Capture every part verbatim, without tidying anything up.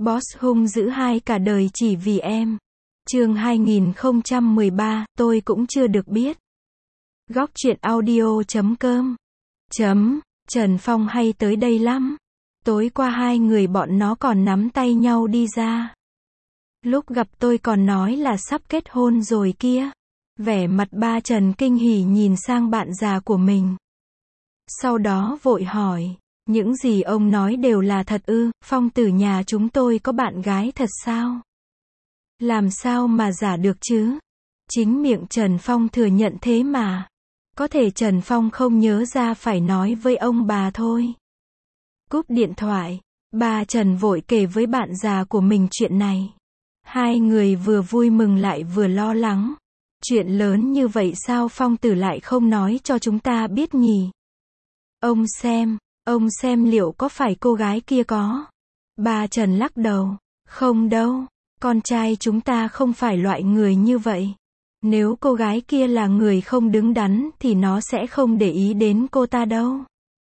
Boss hung dữ hai cả đời chỉ vì em. Chương hai nghìn không trăm mười ba, tôi cũng chưa được biết. Góc truyện audio chấm com. Chấm, Trần Phong hay tới đây lắm. Tối qua hai người bọn nó còn nắm tay nhau đi ra. Lúc gặp tôi còn nói là sắp kết hôn rồi kia. Vẻ mặt ba Trần kinh hỉ nhìn sang bạn già của mình. Sau đó vội hỏi, những gì ông nói đều là thật ư? Phong tử nhà chúng tôi có bạn gái thật sao? Làm sao mà giả được chứ? Chính miệng Trần Phong thừa nhận thế mà. Có thể Trần Phong không nhớ ra phải nói với ông bà thôi. Cúp điện thoại, ba Trần vội kể với bạn già của mình chuyện này. Hai người vừa vui mừng lại vừa lo lắng. Chuyện lớn như vậy sao Phong tử lại không nói cho chúng ta biết nhỉ? Ông xem, ông xem liệu có phải cô gái kia có? Ba Trần lắc đầu, không đâu, con trai chúng ta không phải loại người như vậy. Nếu cô gái kia là người không đứng đắn thì nó sẽ không để ý đến cô ta đâu.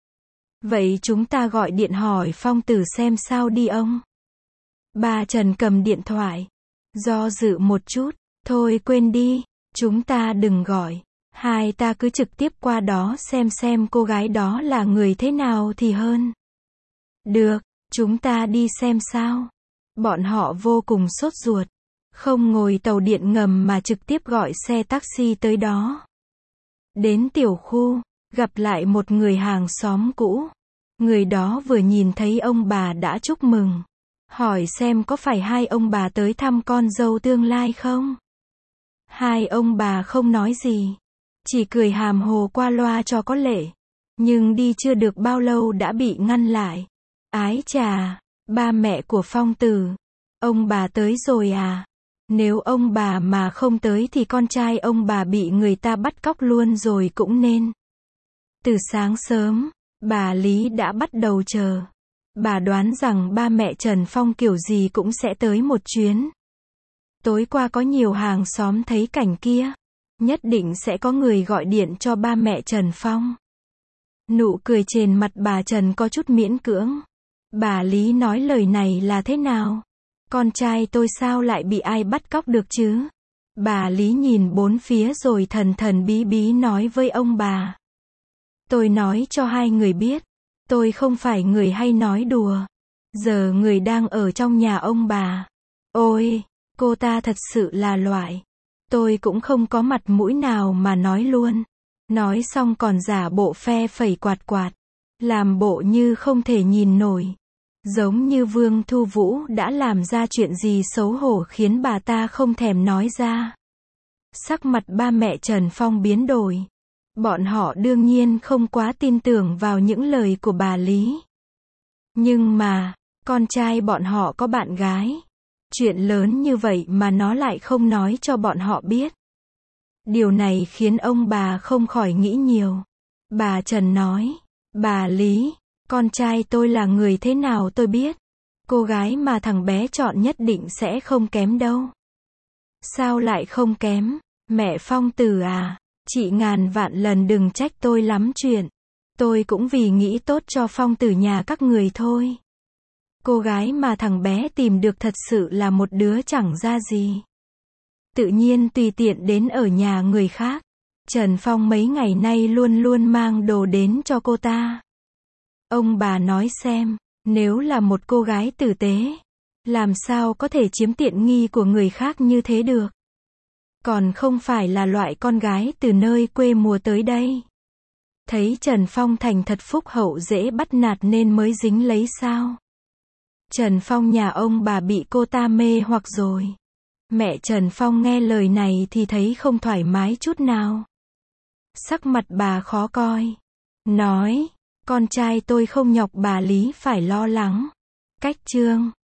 Vậy chúng ta gọi điện hỏi Phong tử xem sao đi ông. Ba Trần cầm điện thoại, do dự một chút, thôi quên đi, chúng ta đừng gọi. Hai ta cứ trực tiếp qua đó xem xem cô gái đó là người thế nào thì hơn. Được, chúng ta đi xem sao. Bọn họ vô cùng sốt ruột. Không ngồi tàu điện ngầm mà trực tiếp gọi xe taxi tới đó. Đến tiểu khu, gặp lại một người hàng xóm cũ. Người đó vừa nhìn thấy ông bà đã chúc mừng. Hỏi xem có phải hai ông bà tới thăm con dâu tương lai không? Hai ông bà không nói gì. Chỉ cười hàm hồ qua loa cho có lệ. Nhưng đi chưa được bao lâu đã bị ngăn lại. Ái chà, ba mẹ của Phong tử. Ông bà tới rồi à? Nếu ông bà mà không tới thì con trai ông bà bị người ta bắt cóc luôn rồi cũng nên. Từ sáng sớm, bà Lý đã bắt đầu chờ. Bà đoán rằng ba mẹ Trần Phong kiểu gì cũng sẽ tới một chuyến. Tối qua có nhiều hàng xóm thấy cảnh kia. Nhất định sẽ có người gọi điện cho ba mẹ Trần Phong. Nụ cười trên mặt bà Trần có chút miễn cưỡng. Bà Lý nói lời này là thế nào? Con trai tôi sao lại bị ai bắt cóc được chứ? Bà Lý nhìn bốn phía rồi thần thần bí bí nói với ông bà. Tôi nói cho hai người biết. Tôi không phải người hay nói đùa. Giờ người đang ở trong nhà ông bà. Ôi, cô ta thật sự là loại. Tôi cũng không có mặt mũi nào mà nói luôn. Nói xong còn giả bộ phe phẩy quạt quạt. Làm bộ như không thể nhìn nổi. Giống như Vương Thu Vũ đã làm ra chuyện gì xấu hổ khiến bà ta không thèm nói ra. Sắc mặt ba mẹ Trần Phong biến đổi. Bọn họ đương nhiên không quá tin tưởng vào những lời của bà Lý. Nhưng mà, con trai bọn họ có bạn gái. Chuyện lớn như vậy mà nó lại không nói cho bọn họ biết. Điều này khiến ông bà không khỏi nghĩ nhiều. Bà Trần nói, bà Lý, con trai tôi là người thế nào tôi biết. Cô gái mà thằng bé chọn nhất định sẽ không kém đâu. Sao lại không kém? Mẹ Phong tử à, chị ngàn vạn lần đừng trách tôi lắm chuyện. Tôi cũng vì nghĩ tốt cho Phong tử nhà các người thôi. Cô gái mà thằng bé tìm được thật sự là một đứa chẳng ra gì. Tự nhiên tùy tiện đến ở nhà người khác. Trần Phong mấy ngày nay luôn luôn mang đồ đến cho cô ta. Ông bà nói xem, nếu là một cô gái tử tế, làm sao có thể chiếm tiện nghi của người khác như thế được? Còn không phải là loại con gái từ nơi quê mùa tới đây. Thấy Trần Phong thành thật phúc hậu dễ bắt nạt nên mới dính lấy sao? Trần Phong nhà ông bà bị cô ta mê hoặc rồi. Mẹ Trần Phong nghe lời này thì thấy không thoải mái chút nào. Sắc mặt bà khó coi. Nói, con trai tôi không nhọc bà Lý phải lo lắng. Cách chương